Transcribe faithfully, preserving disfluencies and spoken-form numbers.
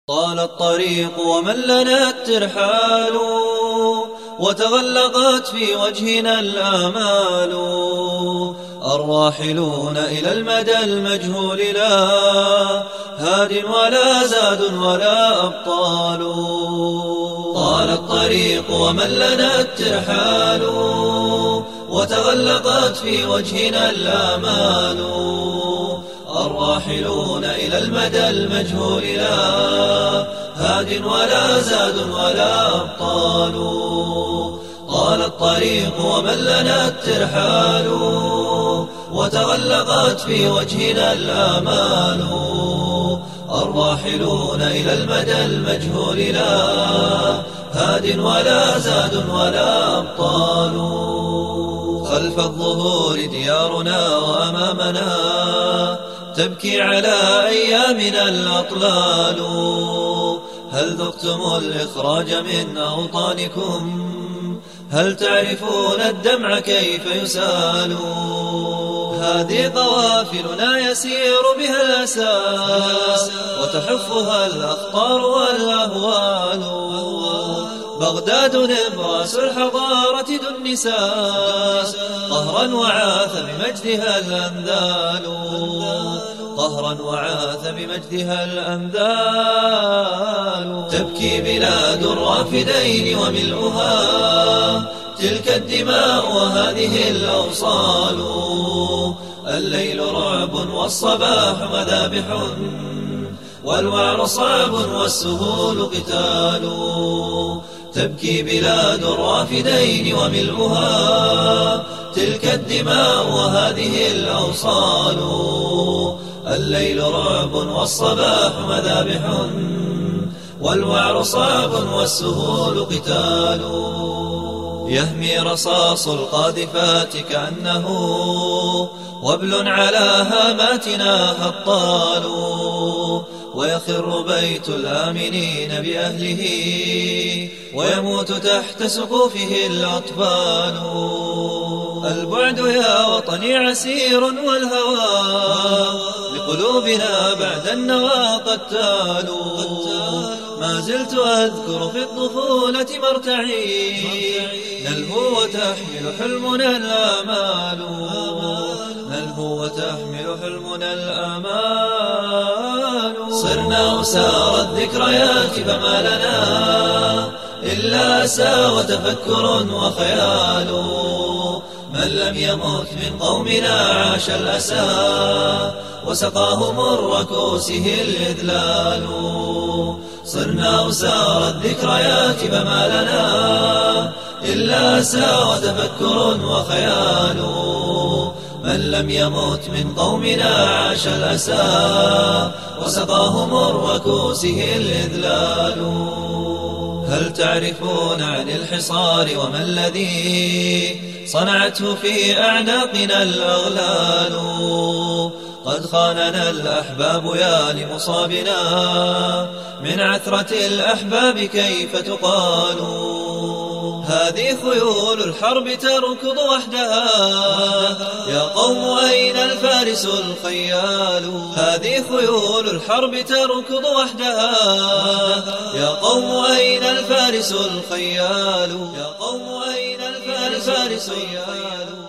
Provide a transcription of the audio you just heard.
طال الطريق وملنا الترحال، وتغلقت في وجهنا الآمال. الراحلون إلى المدى المجهول لا هاد ولا زاد ولا أبطال. طال الطريق وملنا الترحال، وتغلقت في وجهنا الآمال. الراحلون إلى المدى المجهول لا هاد ولا زاد ولا أبطال. طال الطريق وملنا الترحال، وتغلقت في وجهنا الآمال. الراحلون إلى المدى المجهول لا هاد ولا زاد ولا أبطال. خلف الظهور ديارنا وأمامنا تبكي على أيامنا الأطلال. هل ذقتم الإخراج من أوطانكم؟ هل تعرفون الدمع كيف يسال؟ هذه قوافلنا يسير بها الأسى، وتحفها الأخطار والأهوال. بغداد نبراس الحضارة ذو النساء، قهرا وعاث بمجدها الأنذال. قهرا وعاث بمجدها الأنذال. تبكي بلاد الرافدين وملؤها تلك الدماء وهذه الأوصال. الليل رعب والصباح مذابح، والوعر صعب والسهول قتال. تبكي بلاد الرافدين وملؤها تلك الدماء وهذه الأوصال. الليل رعب والصباح مذابح، والوعر صعب والسهول قتال. يهمي رصاص القاذفات كأنه وبل على هاماتنا هطال. ويخر بيت الآمنين بأهله، ويموت تحت سقوفه الأطفال. البعد يا وطني عسير، والهوى لقلوبنا بعد النوى قتال. ما زلت أذكر في الطفولة مرتعي، نلهو وتحمل حلمنا الآمال. نلهو وتحمل حلمنا الآمال. صرنا أسار الذكريات فما لنا إلا أسى وتفكر وخيال. من لم يمت من قومنا عاش الأسى، وسقاهم الركوسه الإذلال. صرنا أسار الذكريات فما لنا إلا أسى وتفكر وخيال. من لم يمت من قومنا عاش الأسى، وسقاهم الركوسه الإذلال. هل تعرفون عن الحصار وما الذي صنعته في أعناقنا الأغلال؟ قد خاننا الأحباب يا لمصابنا، من عثرة الأحباب كيف تقال؟ هذه خيول الحرب تركض وحدها، يا قوم أين الفارس الخيال؟ هذه خيول الحرب تركض وحدها، يا قوم أين الفارس الخيال؟ يا قوم أين الفارس الخيال؟